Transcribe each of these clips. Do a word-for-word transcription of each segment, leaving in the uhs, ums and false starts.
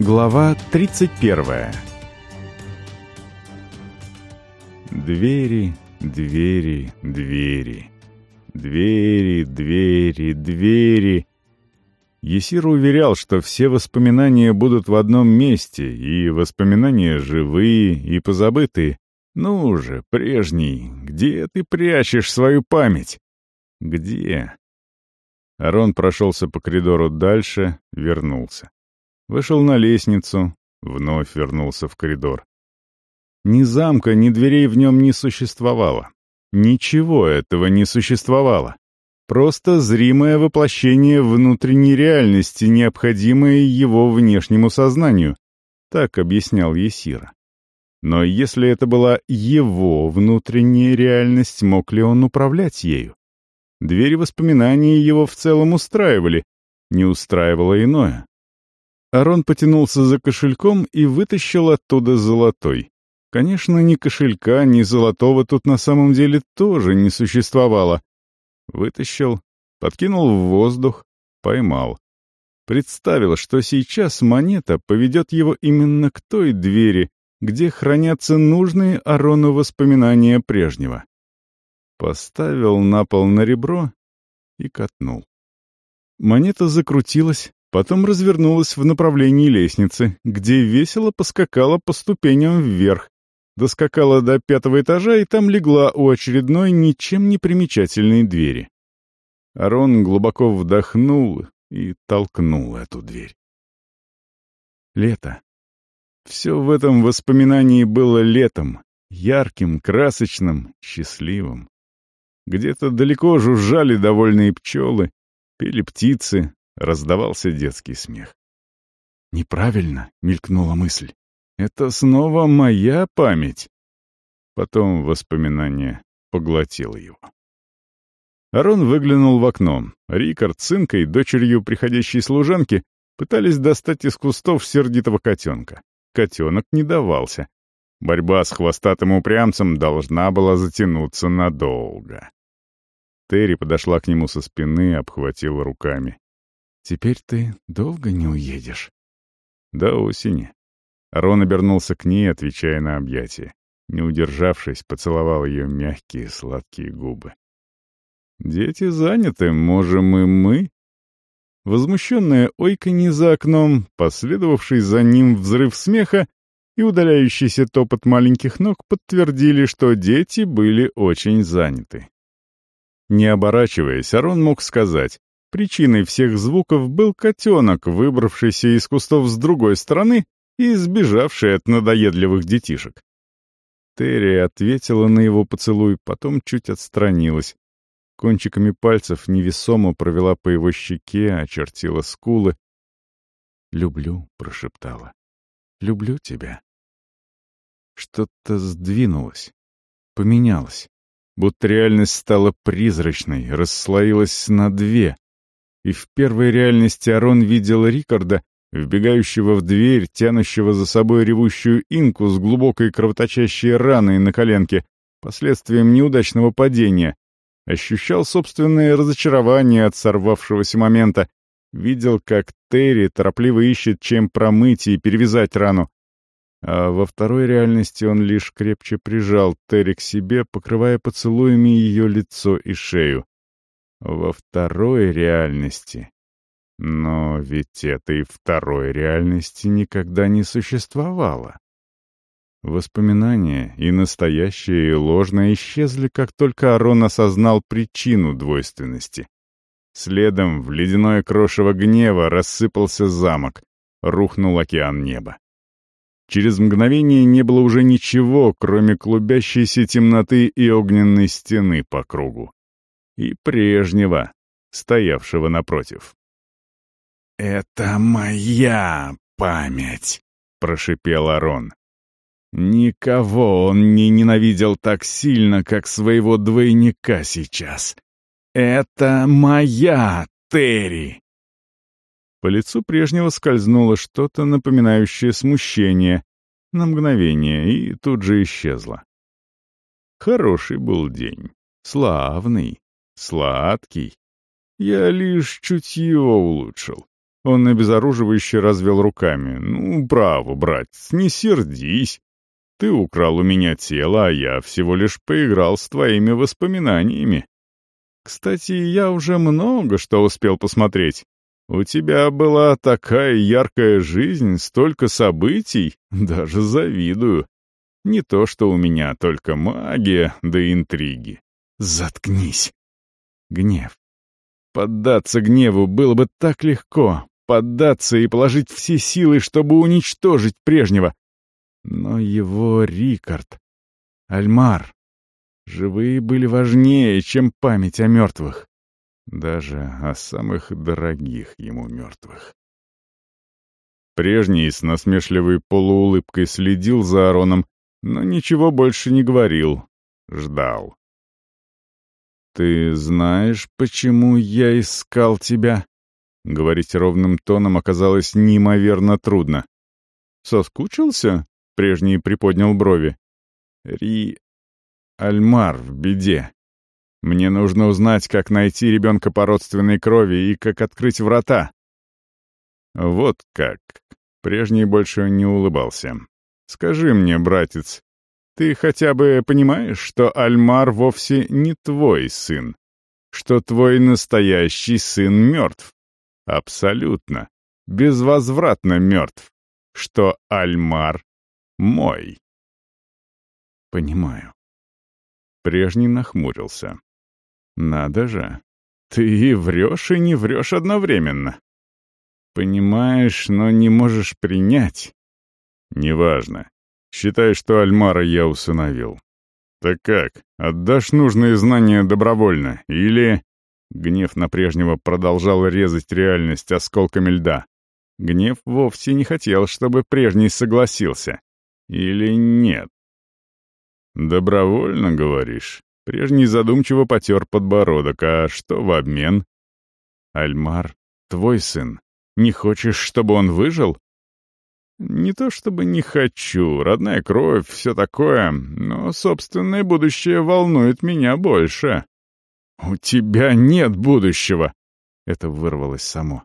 Глава тридцать первая. Двери, двери, двери. Двери, двери, двери. Есир уверял, что все воспоминания будут в одном месте, и воспоминания живые, и позабытые. Ну же, прежний, где ты прячешь свою память? Где? Арон прошелся по коридору дальше, вернулся. Вышел на лестницу, вновь вернулся в коридор. Ни замка, ни дверей в нем не существовало. Ничего этого не существовало. Просто зримое воплощение внутренней реальности, необходимое его внешнему сознанию. Так объяснял Есир. Но если это была его внутренняя реальность, мог ли он управлять ею? Двери воспоминаний его в целом устраивали, не устраивало иное. Арон потянулся за кошельком и вытащил оттуда золотой. Конечно, ни кошелька, ни золотого тут на самом деле тоже не существовало. Вытащил, подкинул в воздух, поймал. Представил, что сейчас монета поведет его именно к той двери, где хранятся нужные Арону воспоминания прежнего. Поставил на пол на ребро и катнул. Монета закрутилась, потом развернулась в направлении лестницы, где весело поскакала по ступеням вверх, доскакала до пятого этажа и там легла у очередной ничем не примечательной двери. Арон глубоко вдохнул и толкнул эту дверь. Лето. Все в этом воспоминании было летом, ярким, красочным, счастливым. Где-то далеко жужжали довольные пчелы, пели птицы, раздавался детский смех. «Неправильно», — мелькнула мысль. «Это снова моя память». Потом воспоминание поглотило его. Арон выглянул в окно. Рикард с Инкой, дочерью приходящей служанки, пытались достать из кустов сердитого котенка. Котенок не давался. Борьба с хвостатым упрямцем должна была затянуться надолго. Терри подошла к нему со спины, обхватила руками. «Теперь ты долго не уедешь?» «До осени». Арон обернулся к ней, отвечая на объятие. Не удержавшись, поцеловал ее мягкие сладкие губы. «Дети заняты, можем и мы?» Возмущенное ойканье за окном, последовавший за ним взрыв смеха и удаляющийся топот маленьких ног подтвердили, что дети были очень заняты. Не оборачиваясь, Арон мог сказать, причиной всех звуков был котенок, выбравшийся из кустов с другой стороны и сбежавший от надоедливых детишек. Терри ответила на его поцелуй, потом чуть отстранилась. Кончиками пальцев невесомо провела по его щеке, очертила скулы. «Люблю», — прошептала. «Люблю тебя». Что-то сдвинулось, поменялось. Будто реальность стала призрачной, расслоилась на две. И в первой реальности Арон видел Рикарда, вбегающего в дверь, тянущего за собой ревущую Инку с глубокой кровоточащей раной на коленке, последствием неудачного падения. Ощущал собственное разочарование от сорвавшегося момента. Видел, как Терри торопливо ищет, чем промыть и перевязать рану. А во второй реальности он лишь крепче прижал Терри к себе, покрывая поцелуями ее лицо и шею. Во второй реальности... Но ведь этой второй реальности никогда не существовало. Воспоминания, и настоящее, и ложное, исчезли, как только Арон осознал причину двойственности. Следом в ледяное крошево гнева рассыпался замок, рухнул океан неба. Через мгновение не было уже ничего, кроме клубящейся темноты и огненной стены по кругу. И прежнего, стоявшего напротив. «Это моя память», — прошипел Арон. Никого он не ненавидел так сильно, как своего двойника сейчас. «Это моя Терри!» По лицу прежнего скользнуло что-то, напоминающее смущение, на мгновение, и тут же исчезло. Хороший был день, славный, сладкий. Я лишь чутье улучшил. Он обезоруживающе развел руками. «Ну, право, братец, не сердись. Ты украл у меня тело, а я всего лишь поиграл с твоими воспоминаниями. Кстати, я уже много что успел посмотреть. У тебя была такая яркая жизнь, столько событий, даже завидую. Не то, что у меня только магия да интриги. Заткнись!» Гнев. Поддаться гневу было бы так легко. Поддаться и положить все силы, чтобы уничтожить прежнего. Но его Рикард, Альмар, живые были важнее, чем память о мертвых. Даже о самых дорогих ему мертвых. Прежний с насмешливой полуулыбкой следил за Ароном, но ничего больше не говорил. Ждал. «Ты знаешь, почему я искал тебя?» Говорить ровным тоном оказалось неимоверно трудно. «Соскучился?» — Прежний приподнял брови. «Ри... Альмар в беде. Мне нужно узнать, как найти ребенка по родственной крови и как открыть врата». «Вот как». Прежний больше не улыбался. «Скажи мне, братец, ты хотя бы понимаешь, что Альмар вовсе не твой сын? Что твой настоящий сын мертв? Абсолютно, безвозвратно мертв. Что Альмар мой?» «Понимаю». Прежний нахмурился. «Надо же, ты и врешь, и не врешь одновременно. Понимаешь, но не можешь принять. Неважно. Считай, что Альмара я усыновил. Так как, отдашь нужные знания добровольно, или...» Гнев на Прежнего продолжал резать реальность осколками льда. Гнев вовсе не хотел, чтобы Прежний согласился. Или нет? «Добровольно, говоришь?» Прежний задумчиво потер подбородок. «А что в обмен?» «Альмар, твой сын. Не хочешь, чтобы он выжил?» «Не то чтобы не хочу, родная кровь, все такое, но собственное будущее волнует меня больше». «У тебя нет будущего!» — это вырвалось само.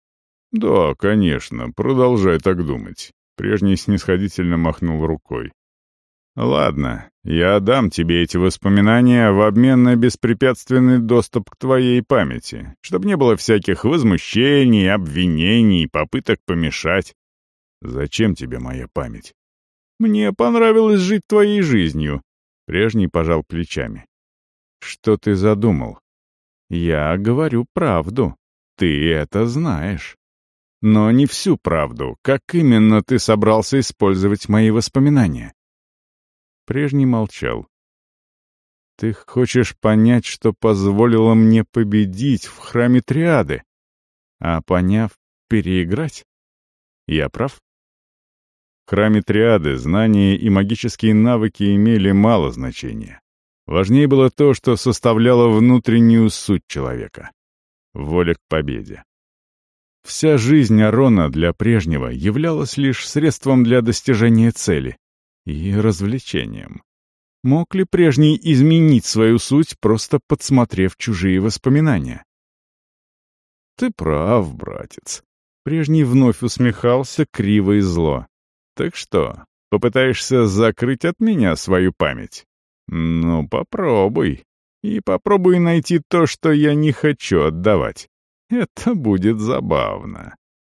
«Да, конечно, продолжай так думать». Прежний снисходительно махнул рукой. «Ладно, я дам тебе эти воспоминания в обмен на беспрепятственный доступ к твоей памяти, чтобы не было всяких возмущений, обвинений, попыток помешать. Зачем тебе моя память?» «Мне понравилось жить твоей жизнью», — Прежний пожал плечами. «Что ты задумал?» «Я говорю правду. Ты это знаешь. Но не всю правду. Как именно ты собрался использовать мои воспоминания?» Прежний молчал. «Ты хочешь понять, что позволило мне победить в храме Триады, а поняв, переиграть? Я прав?» В храме Триады знания и магические навыки имели мало значения. Важнее было то, что составляло внутреннюю суть человека — воля к победе. Вся жизнь Арона для Прежнего являлась лишь средством для достижения цели и развлечением. Мог ли Прежний изменить свою суть, просто подсмотрев чужие воспоминания? «Ты прав, братец». Прежний вновь усмехался криво и зло. «Так что, попытаешься закрыть от меня свою память? Ну, попробуй. И попробуй найти то, что я не хочу отдавать. Это будет забавно».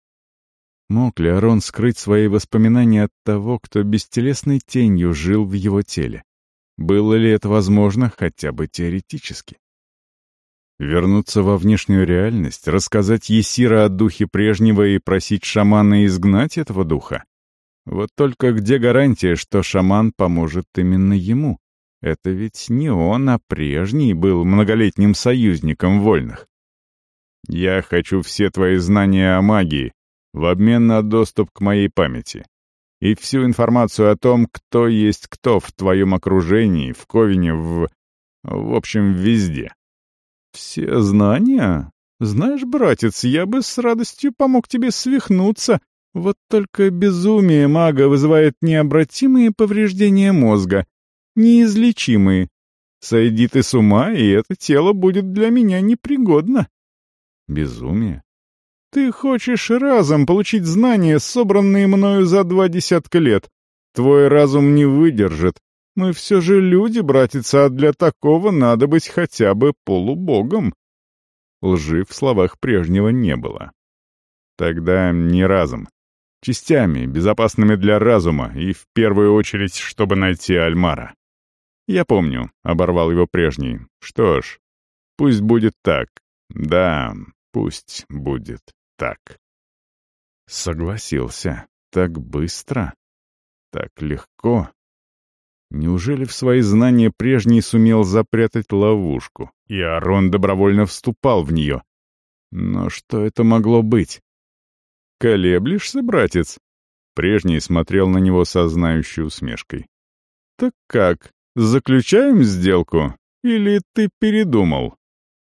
Мог ли Арон скрыть свои воспоминания от того, кто бестелесной тенью жил в его теле? Было ли это возможно хотя бы теоретически? Вернуться во внешнюю реальность, рассказать Есира о духе Прежнего и просить шамана изгнать этого духа? Вот только где гарантия, что шаман поможет именно ему? Это ведь не он, а Прежний был многолетним союзником вольных. «Я хочу все твои знания о магии в обмен на доступ к моей памяти и всю информацию о том, кто есть кто в твоем окружении, в Ковине, в... в общем, везде». «Все знания? Знаешь, братец, я бы с радостью помог тебе свихнуться. Вот только безумие мага вызывает необратимые повреждения мозга, неизлечимые. Сойди ты с ума, и это тело будет для меня непригодно». «Безумие? Ты хочешь разом получить знания, собранные мною за два десятка лет. Твой разум не выдержит. Мы все же люди, братица, а для такого надо быть хотя бы полубогом». Лжи в словах прежнего не было. Тогда не разом. Частями, безопасными для разума, и в первую очередь, чтобы найти Альмара. «Я помню», — оборвал его прежний. «Что ж, пусть будет так. Да, пусть будет так». Согласился. Так быстро. Так легко. Неужели в свои знания прежний сумел запрятать ловушку, и Арон добровольно вступал в нее? Но что это могло быть? «Колеблешься, братец?» Прежний смотрел на него со знающей усмешкой. «Так как, заключаем сделку? Или ты передумал?»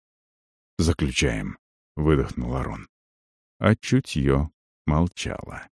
«Заключаем», — выдохнул Арон. А чутье молчало.